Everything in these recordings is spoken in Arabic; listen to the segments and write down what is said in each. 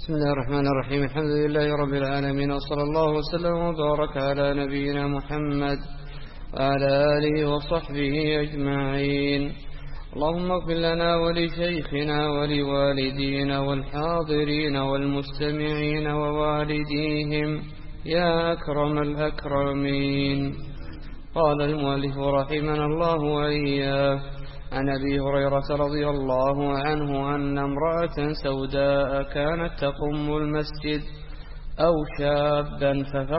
بسم الله الرحمن الرحيم. الحمد لله رب العالمين، وصلى الله وسلم وبارك على نبينا محمد وعلى آله وصحبه أجمعين. اللهم اغفر لنا ولشيخنا ولوالدينا والحاضرين والمستمعين ووالديهم يا أكرم الأكرمين. قال المؤلف رحمنا الله وإياه: عن أبي هريرة رضي الله عنه أن امرأة سوداء كانت تقم المسجد أو شابا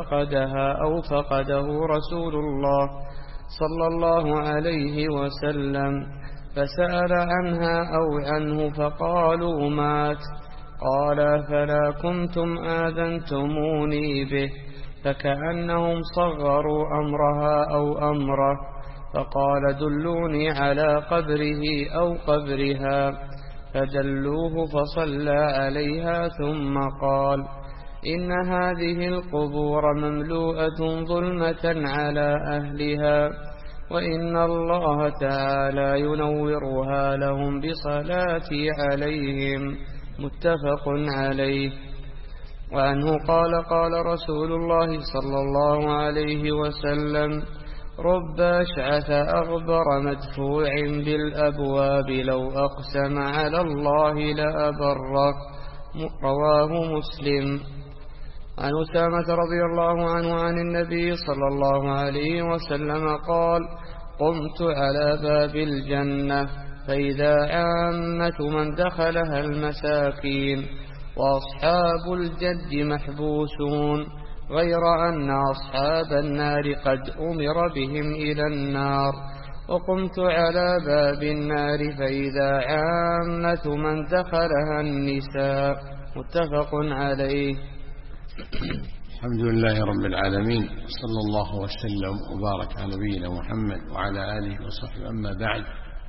ففقده رسول الله صلى الله عليه وسلم، فسأل عنها أو عنه فقالوا مات. قال: فلا كنتم آذنتموني به، فكأنهم صغروا أمرها أو أمره، فقال: دلوني على قبره أو قبرها، فدلوه فصلى عليها ثم قال: إن هذه القبور مملوءة ظلمة على أهلها، وإن الله تعالى ينورها لهم بصلاتي عليهم. متفق عليه. وعنه قال: قال رسول الله صلى الله عليه وسلم: رب أشعث أغبر مدفوع بالأبواب لو أقسم على الله لأبره. رواه مسلم. عن أسامة رضي الله عنه عن النبي صلى الله عليه وسلم قال: قمت على باب الجنة فإذا عامة من دخلها المساكين، وأصحاب الجد محبوسون، غير أن أصحاب النار قد أمر بهم إلى النار. وقمت على باب النار فإذا عامة من دخلها النساء. متفق عليه. الحمد لله رب العالمين، صلى الله وسلم وبارك على نبينا محمد وعلى آله وصحبه. أما بعد،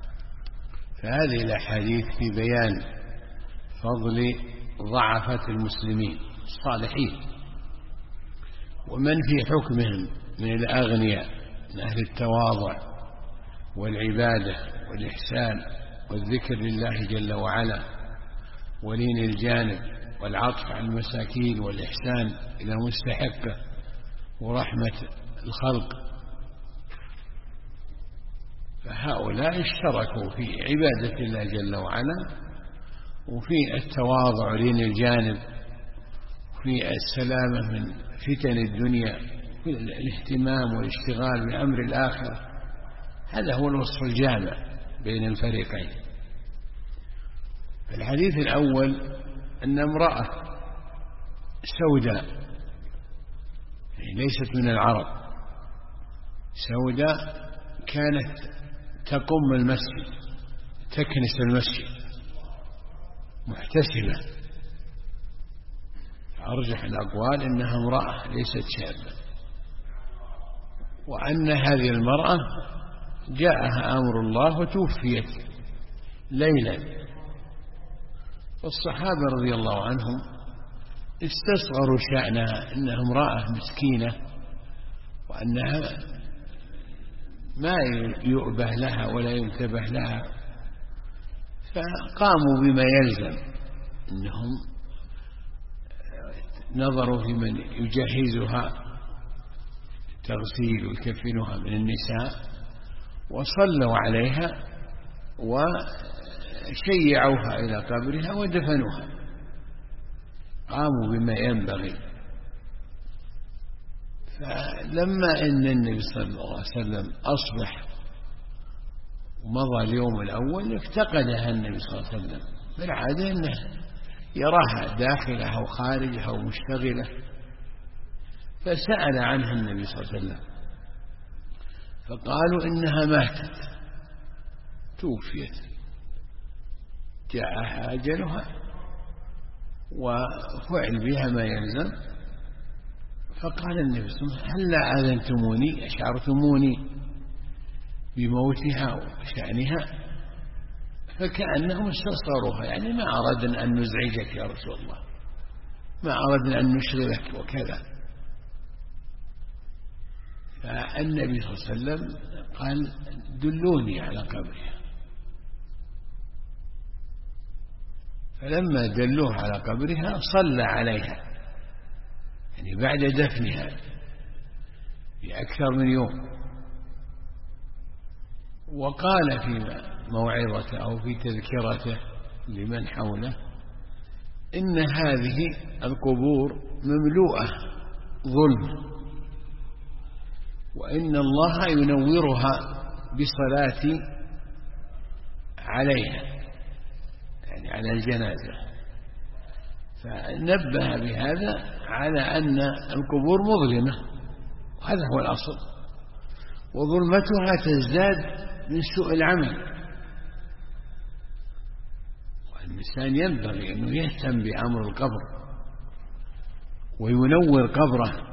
فهذه الأحاديث في بيان فضل ضعفة المسلمين الصالحين ومن في حكمهم من الأغنياء من أهل التواضع والعبادة والإحسان والذكر لله جل وعلا ولين الجانب والعطف على المساكين والإحسان إلى مستحقه ورحمة الخلق. فهؤلاء اشتركوا في عبادة الله جل وعلا وفي التواضع ولين الجانب وفي السلامة من فتن الدنيا في الاهتمام والاشتغال بأمر الآخرة. هذا هو الوصف الجامع بين الفريقين. الحديث الأول أن امرأة سوداء، ليست من العرب، سوداء، كانت تقم المسجد، تكنس المسجد، محتسبة. أرجح الأقوال أنها امرأة ليست شابة، وأن هذه المرأة جاءها أمر الله وتوفيت ليلا. والصحابة رضي الله عنهم استصغروا شأنها، أنها امرأة مسكينة وأنها ما يؤبه لها ولا ينتبه لها، فقاموا بما يلزم، أنهم نظروا في من يجهزها تغسيل ويكفنها من النساء، وصلوا عليها وشيعوها إلى قبرها ودفنوها، قاموا بما ينبغي. فلما أن النبي صلى الله عليه وسلم أصبح ومضى اليوم الأول، افتقدها النبي صلى الله عليه وسلم. بالعادة أنه يراها داخلة أو خارجة أو مشتغلة، فسأل عنها النبي صلى الله عليه وسلم فقالوا إنها ماتت، توفيت، جاءها أجلها وفعل بها ما يلزم. فقال النبي صلى الله عليه وسلم: هل آذنتموني، أشعرتموني بموتها وشأنها؟ فكأنهم استصغروها، يعني ما أردنا أن نزعجك يا رسول الله، ما أردنا أن نشغلك وكذا. فالنبي صلى الله عليه وسلم قال: دلوني على قبرها. فلما دلوه على قبرها صلى عليها، يعني بعد دفنها بأكثر من يوم. وقال في موعظته أو في تذكرته لمن حوله إن هذه القبور مملوءة ظلم، وإن الله ينورها بصلاة عليها، يعني على الجنازة. فنبه بهذا على أن القبور مظلمة، وهذا هو الأصل، وظلمتها تزداد من سوء العمل. والإنسان ينبغي أنه يهتم بأمر القبر وينور قبره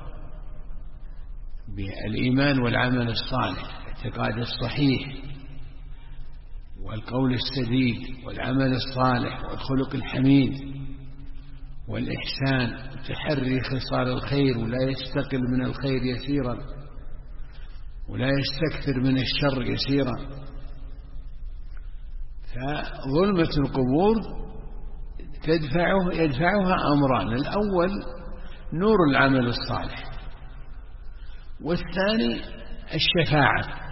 بالإيمان والعمل الصالح، الاعتقاد الصحيح والقول السديد والعمل الصالح والخلق الحميد والإحسان وتحري خصال الخير، ولا يستقل من الخير يسيرا ولا يستكثر من الشر يسيرا. فظلمة القبور يدفعها أمران: الأول نور العمل الصالح، والثاني الشفاعة.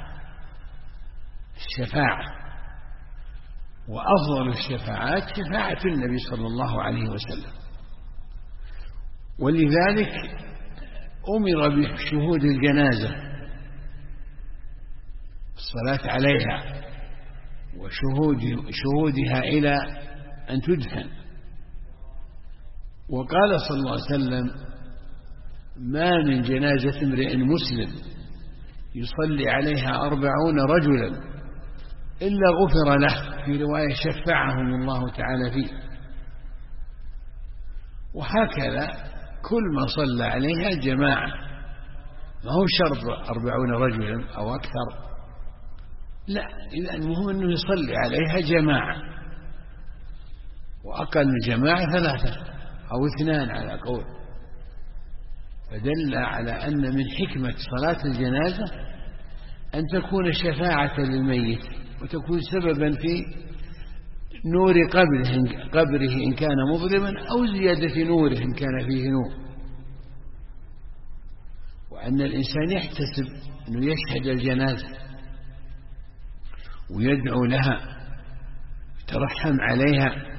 وأفضل الشفاعات شفاعة النبي صلى الله عليه وسلم، ولذلك أمر بشهود الجنازة، الصلاة عليها وشهودها إلى أن تدفن. وقال صلى الله عليه وسلم: ما من جنازة امرئ مسلم يصلي عليها 40 رجلا إلا غفر له، في رواية شفعهم الله تعالى فيه. وهكذا كل ما صلى عليها جماعة، ما هو شرط 40 رجلا أو أكثر، لا، إذا المهم أنه يصلي عليها جماعة، وأقل الجماعة 3 أو 2 على قول. فدل على أن من حكمة صلاة الجنازة أن تكون شفاعة للميت، وتكون سببا في نور قبره إن كان مظلما، أو زيادة نوره إن كان فيه نور. وأن الإنسان يحتسب أنه يشهد الجنازة ويدعو لها يترحم عليها.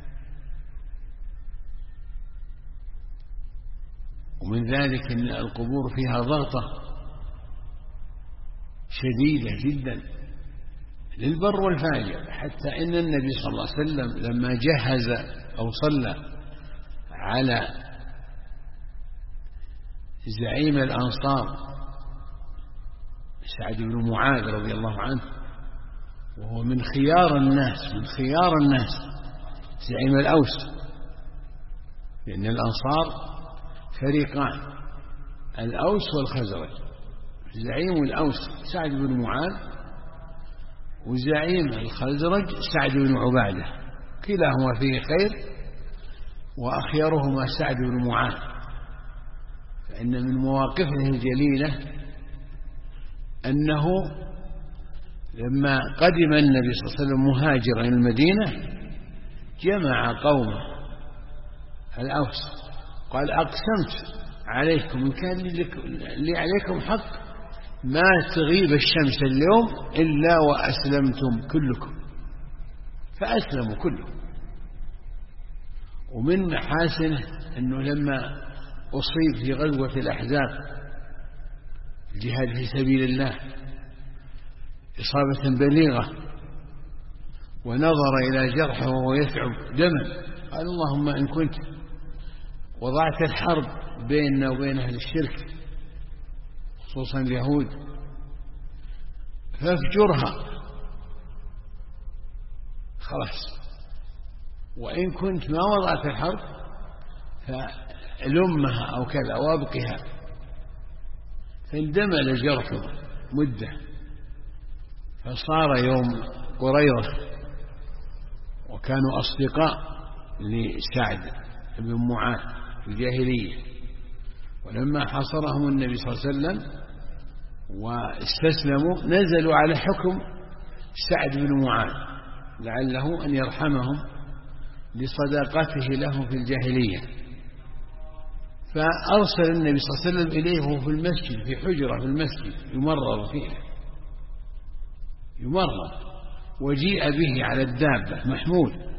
ومن ذلك أن القبور فيها ضغطة شديدة جدا للبر والفاجر، حتى إن النبي صلى الله عليه وسلم لما جهز أو صلى على زعيم الأنصار سعد بن معاذ رضي الله عنه، وهو من خيار الناس زعيم الأوس، لأن الأنصار فريقان: الأوس والخزرج. زعيم الأوس سعد بن معاذ، وزعيم الخزرج سعد بن عبادة، كلاهما فيه خير، وأخيرهما سعد بن معاذ. فإن من مواقفه الجليلة أنه لما قدم النبي صلى الله عليه وسلم مهاجرا إلى المدينة جمع قومه الأوس، قال: أقسمت عليكم إن كان لي عليكم حق ما تغيب الشمس اليوم إلا وأسلمتم كلكم. فأسلموا كلهم. ومن محاسنه أنه لما أصيب في غزوة الأحزاب الجهاد في سبيل الله إصابة بليغة، ونظر إلى جرحه وهو يثعب دما، قال: اللهم إن كنت وضعت الحرب بيننا وبين أهل الشرك خصوصا اليهود فافجرها، خلاص. وإن كنت ما وضعت الحرب فلمها أو كذا وابقها. فاندمل جرحه مدة، فصار يوم قريظة، وكانوا أصدقاء لسعد بن معاذ في الجاهلية. ولما حاصرهم النبي صلى الله عليه وسلم واستسلموا نزلوا على حكم سعد بن معاذ لعله أن يرحمهم لصداقته لهم في الجاهلية، فأرسل النبي صلى الله عليه وسلم إليه وهو في المسجد، في حجرة في المسجد يمرض فيها، يمرض، وجيء به على الدابة محمول،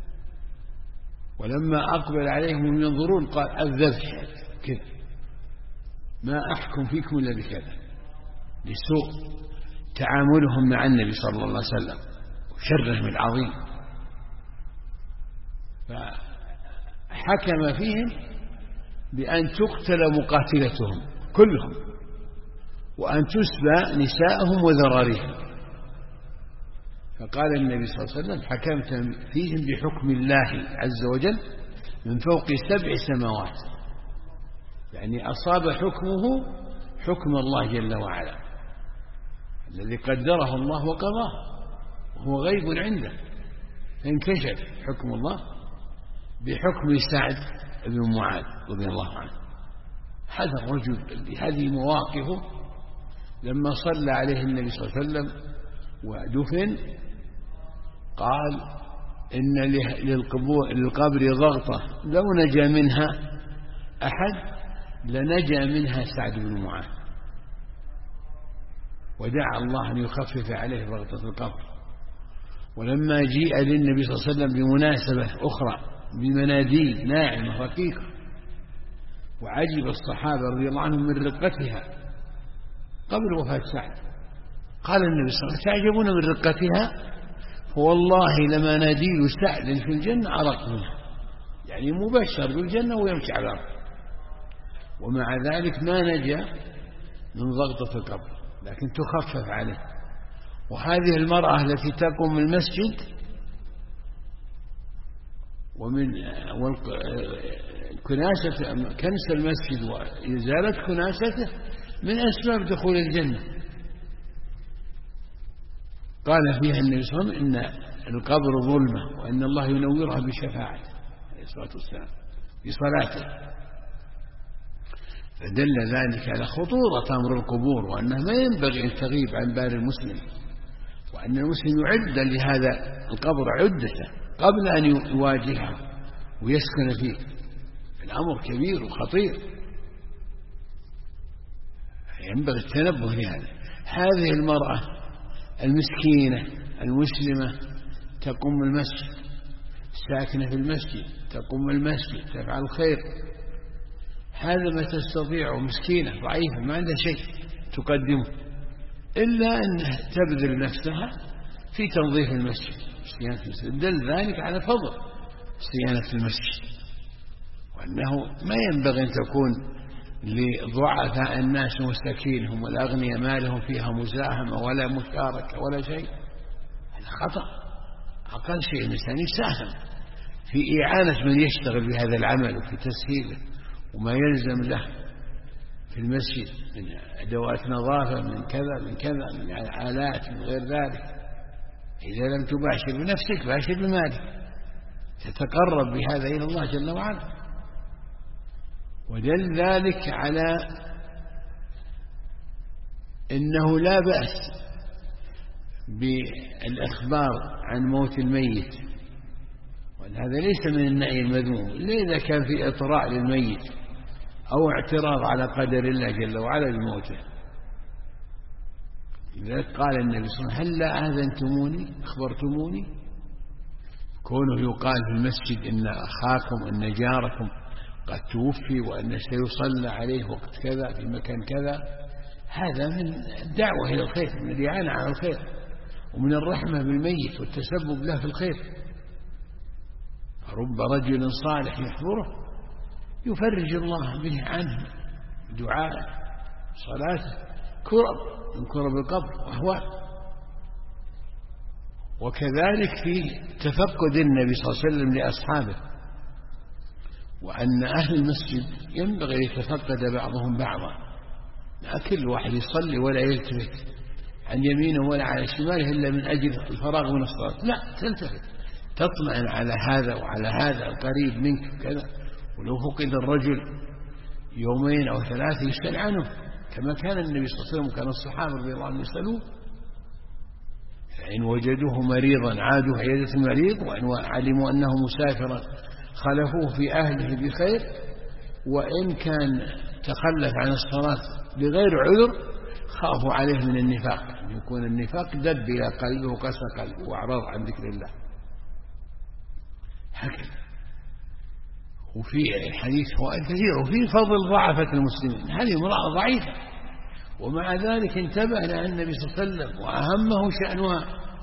ولما أقبل عليهم ينظرون قال الذبح كذا، ما أحكم فيكم إلا بكذا، لسوء تعاملهم مع النبي صلى الله عليه وسلم وشرهم العظيم. فحكم فيهم بأن تقتل مقاتلتهم كلهم، وأن تسبى نساءهم وذراريهم. فقال النبي صلى الله عليه وسلم حكمت فيهم بحكم الله عز وجل من فوق 7 سماوات، يعني أصاب حكمه حكم الله جل وعلا الذي قدره الله وقضاه، وهو غيب عنده، فانكشف حكم الله بحكم سعد بن معاذ رضي الله عنه. هذا الرجل بهذه مواقفه لما صلى عليه النبي صلى الله عليه وسلم ودفن قال إن للقبر ضغطة لو نجا منها أحد لنجا منها سعد بن معاذ، ودعا الله أن يخفف عليه ضغطة القبر. ولما جيء للنبي صلى الله عليه وسلم بمناسبة أخرى بمناديل ناعمة رقيقة، وعجب الصحابة رضي الله عنهم من رقتها قبل وفاة سعد، قال النبي صلى الله عليه وسلم تعجبون من رقتها، فوالله لما ناديل سعد في الجنة أرق منها، يعني مبشر بالجنة ويمشي على الأرض، ومع ذلك ما نجا من ضغطة القبر، لكن تخفف عليه. وهذه المرأة التي تقوم المسجد ومن كنس المسجد وإزالة كناسته من أسباب دخول الجنة. قال فيها النبي صلى الله عليه وسلم إن القبر ظلمة وأن الله ينورها بشفاعته عليه الصلاة والسلام بصلاته، فدل ذلك على خطورة أمر القبور، وأنه ما ينبغي أن تغيب عن بال المسلم، وأن المسلم يعد لهذا القبر عدته قبل أن يواجهه ويسكن فيه. الأمر كبير وخطير، ينبغي التنبه لهذا. هذه المرأة المسكينة المسلمة تقوم المسجد، ساكنة في المسجد، تقوم المسجد، تفعل الخير، هذا ما تستطيع، مسكينة ضعيفة ما عندها شيء تقدمه إلا أن تبذل نفسها في تنظيف المسجد، صيانة المسجد. دل ذلك على فضل صيانة المسجد، وأنه ما ينبغي أن تكون لضعفاء الناس ومساكينهم والأغنياء ما لهم فيها مزاحمة ولا مشاركة ولا شيء. هذا خطأ. أقل شيء الإنسان يساهم في إعانة من يشتغل بهذا العمل وفي تسهيله وما يلزم له في المسجد من أدوات نظافة، من كذا من كذا، من آلات، من غير ذلك. إذا لم تباشر بنفسك باشر بمالك، تتقرب بهذا إلى الله جل وعلا. ودل ذلك على أنه لا بأس بالإخبار عن موت الميت، وهذا ليس من النهي المذموم إلا إذا كان في إطراء للميت أو اعتراض على قدر الله جل وعلا بموته. لذلك قال النبي صلى الله عليه وسلم هل لا آذنتموني أخبرتموني؟ كونه يقال في المسجد إن أخاكم إن جاركم قد توفي وأن سيصلى عليه وقت كذا في مكان كذا، هذا من الدعوة إلى الخير، من الإعانة على الخير، ومن الرحمة بالميت والتسبب له في الخير. رب رجل صالح يحضره يفرج الله به عنه دعاء صلاته كرب من كرب القبر وأهوال. وكذلك في تفقد النبي صلى الله عليه وسلم لأصحابه، وأن أهل المسجد ينبغي يتفقد بعضهم بعضا، لا كل واحد يصلي ولا يلتفت عن يمينه ولا على شماله إلا من أجل الفراغ من الصلاة، لا تلتفت تطمئن على هذا وعلى هذا القريب منك كذا. ولو فقد الرجل 2 أو 3 يسأل عنه كما كان النبي صلى الله عليه وسلم وكان الصحابة رضي الله عنهم يسألون. فإن وجدوه مريضا عادوا عيادة المريض، وإن علموا أنه مسافرا خلفوه في أهله بخير، وإن كان تخلف عن الصلاة بغير عذر خافوا عليه من النفاق، أن يكون النفاق دب إلى قلبه وقسى قلبه وأعرض عن ذكر الله هكذا. وفي الحديث فوائد كثيرة، وفي فضل ضعفة المسلمين. هذه امرأة ضعيفة ومع ذلك انتبه لها النبي صلى الله عليه وسلم وأهمه شأنها.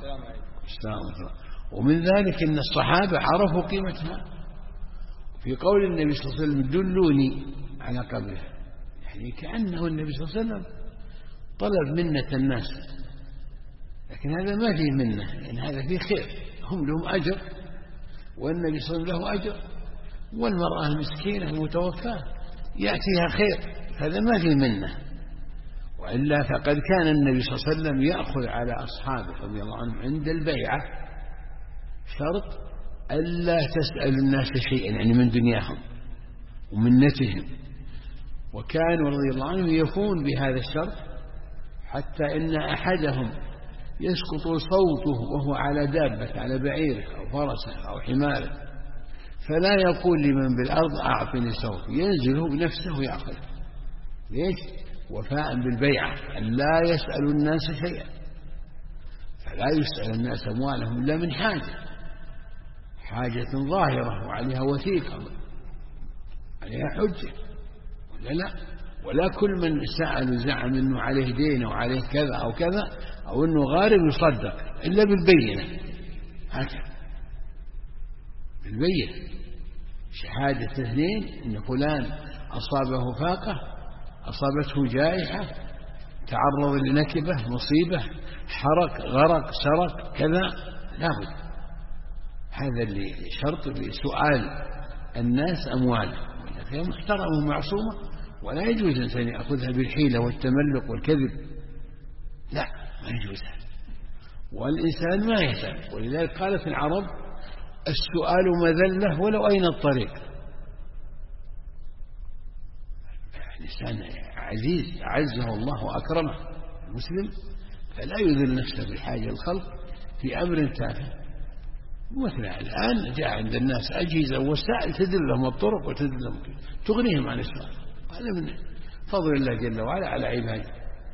ومن ذلك أن الصحابة عرفوا قيمتها. في قول النبي صلى الله عليه وسلم دلوني على قبرها، يعني كأنه النبي صلى الله عليه وسلم طلب منة الناس، لكن هذا ما فيه منة، لأن هذا فيه خير، هم لهم أجر والنبي صلى الله عليه وسلم له أجر، والمرأة المسكينة المتوفاة يأتيها خير، هذا ما فيه منة. وإلا فقد كان النبي صلى الله عليه وسلم يأخذ على أصحابه رضي الله عنهم عند البيعة شرط ألا تسأل الناس شيئا، يعني من دنياهم ومنتهم، وكانوا رضي الله عنهم يفون بهذا الشرط، حتى إن أحدهم يسقط صوته وهو على دابة، على بعيره أو فرسه أو حماره، فلا يقول لمن بالأرض أعطني صوتي، ينزله بنفسه ويأخذه. ليش؟ وفاء بالبيعة، أن لا يسأل الناس شيئا، فلا يسأل الناس أموالهم إلا من حاجة ظاهرة وعليها وثيقة، عليها حجة، ولا لا؟ ولا كل من سأل زعم أنه عليه دين أو عليه كذا أو كذا أو أنه غارب يصدق إلا بالبينة، هكذا بالبينة، شهادة اثنين أن فلان أصابه فاقة، أصابته جائحة، تعرض لنكبة مصيبة، حرق غرق سرق كذا، لا بد. هذا اللي شرط لسؤال الناس أموالهم، هي محترمة ومعصومة، ولا يجوز الإنسان يأخذها بالحيلة والتملق والكذب، لا، ما يجوز هذا. والإنسان ما يسأل، ولذلك قالت العرب السؤال مذلة ولو أين الطريق. الإنسان عزيز أعزه الله وأكرمه المسلم، فلا يذل نفسه بحاجة الخلق في أمر تافه. مثلا الآن جاء عند الناس أجهزة وسائل تدلهم الطرق وتدلهم تغنيهم عن السؤال، هذا من فضل الله جل وعلا على عباده.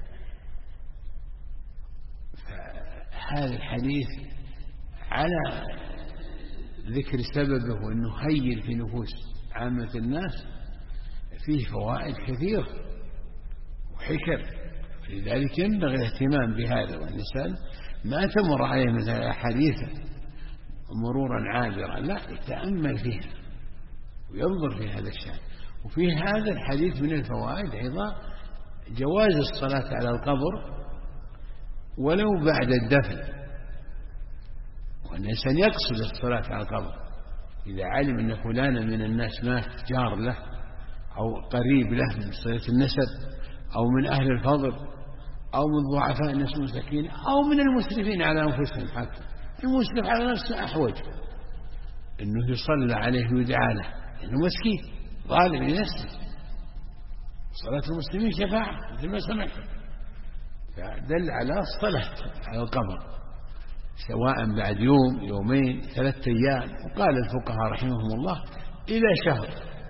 فهذا الحديث على ذكر سببه وأنه هين في نفوس عامة الناس فيه فوائد كثيرة وحكم، لذلك ينبغي الاهتمام بهذا، والإنسان ما تمر عليه مثل الأحاديث مرورا عابرا، لا، يتأمل فيها وينظر في هذا الشأن. وفي هذا الحديث من الفوائد أيضا جواز الصلاة على القبر ولو بعد الدفن، وأن الإنسان يقصد الصلاة على القبر إذا علم أن فلانا من الناس مات جار له أو قريب له من صلة النسب أو من أهل الفضل أو من ضعفاء الناس المساكين أو من المسرفين على أنفسهم. حتى المسرف على نفسه أحوج أنه يصلى عليه ويدعى له، لأنه مسكين ظالم لنفسه. صلاة المسلمين شفاعة مثل ما سمعت، فدل على الصلاة على القبر سواء بعد يوم يومين 3 أيام، وقال الفقهاء رحمهم الله إلى شهر،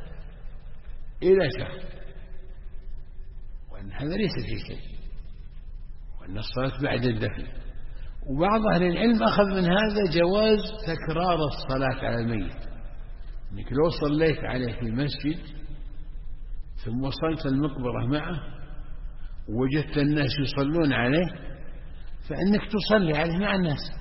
وأن هذا ليس فيه شيء، وأن الصلاة بعد الدفن. وبعض أهل العلم أخذ من هذا جواز تكرار الصلاة على الميت، أنك لو صليت عليه في مسجد ثم وصلت المقبرة معه ووجدت الناس يصلون عليه فإنك تصلي عليه مع الناس،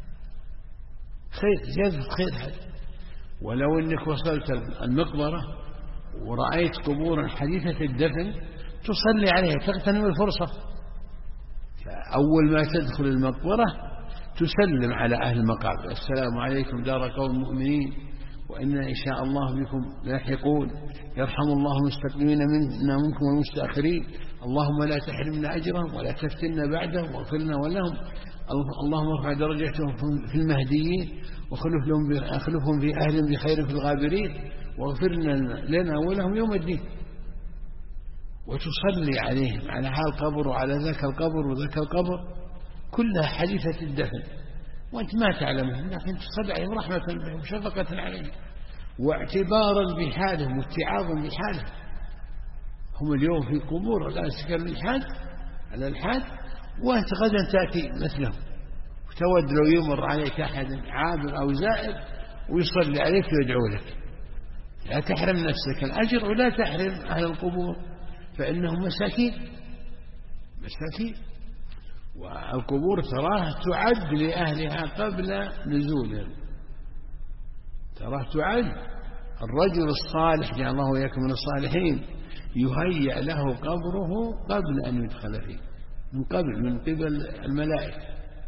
خير، زيادة خير هذا. ولو أنك وصلت المقبرة ورأيت قبورا حديثة الدفن تصلي عليها، تغتنم الفرصة، فأول ما تدخل المقبرة تسلم على أهل المقابر: السلام عليكم دار قوم مؤمنين وإنا إن شاء الله بكم لاحقون، يرحم الله المستقدمين منا منكم والمستأخرين، اللهم لا تحرمنا أجرهم ولا تفتنا بعدهم واغفر لنا ولهم، اللهم ارفع درجتهم في المهديين واخلفهم في أهل بخير في الغابرين واغفر لنا ولهم يوم الدين. وتصلي عليهم على هذا القبر وعلى ذاك القبر وذاك القبر، كلها حديثة الدفن وأنت ما تعلمهم، لكن تصلي عليهم رحمة بهم وشفقة عليهم واعتبارا بحالهم واتعاظا بحالهم. هم اليوم في قبور الآن سكن الحاد على الحاد، وأنت غدا تأتي مثلهم وتود لو يمر عليك أحد عابر أو زائر ويصلي عليك ويدعو لك. لا تحرم نفسك الأجر ولا تحرم أهل القبور، فإنهم مساكين. والقبور تراه تعد لأهلها قبل نزولهم، تراه تعد. الرجل الصالح جعل الله وإياكم من الصالحين يهيأ له قبره قبل أن يدخل فيه، من قبل الملائكة.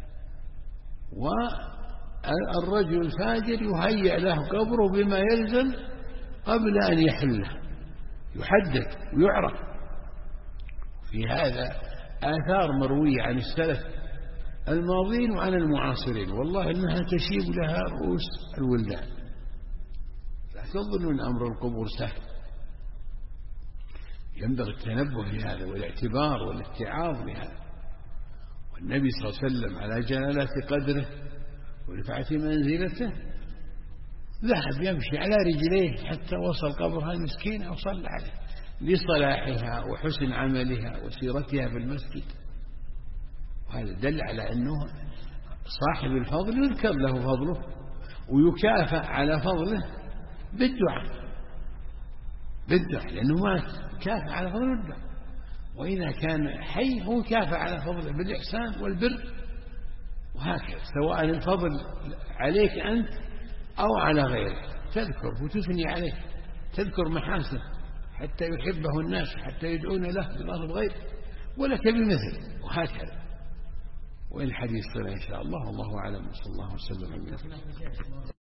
والرجل الفاجر يهيأ له قبره بما يلزم قبل أن يحله، يحدد ويعرف. في هذا آثار مروية عن السلف الماضين وعن المعاصرين، والله إنها تشيب لها رؤوس الولدان. لا تظنون أمر القبور سهل، ينبغي التنبه لهذا والاعتبار والاتعاظ بهذا. والنبي صلى الله عليه وسلم على جلالة قدره ورفعة منزلته ذهب يمشي على رجليه حتى وصل قبرها المسكينة وصلى عليه لصلاحها وحسن عملها وسيرتها في المسجد. وهذا دل على أنه صاحب الفضل يذكر له فضله ويكافأ على فضله بالدعاء لأنه مات، كافأ على فضله بالدعاء. وإذا كان حي هو كافأ على فضله بالإحسان والبر، وهكذا سواء الفضل عليك أنت أو على غيرك، تذكر وتثني عليه، تذكر محاسنه حتى يحبه الناس، حتى يدعون له بالأرض غير ولك بمثل، وهكذا. والحديث صلى إن شاء الله، والله أعلم، صلى الله وسلم على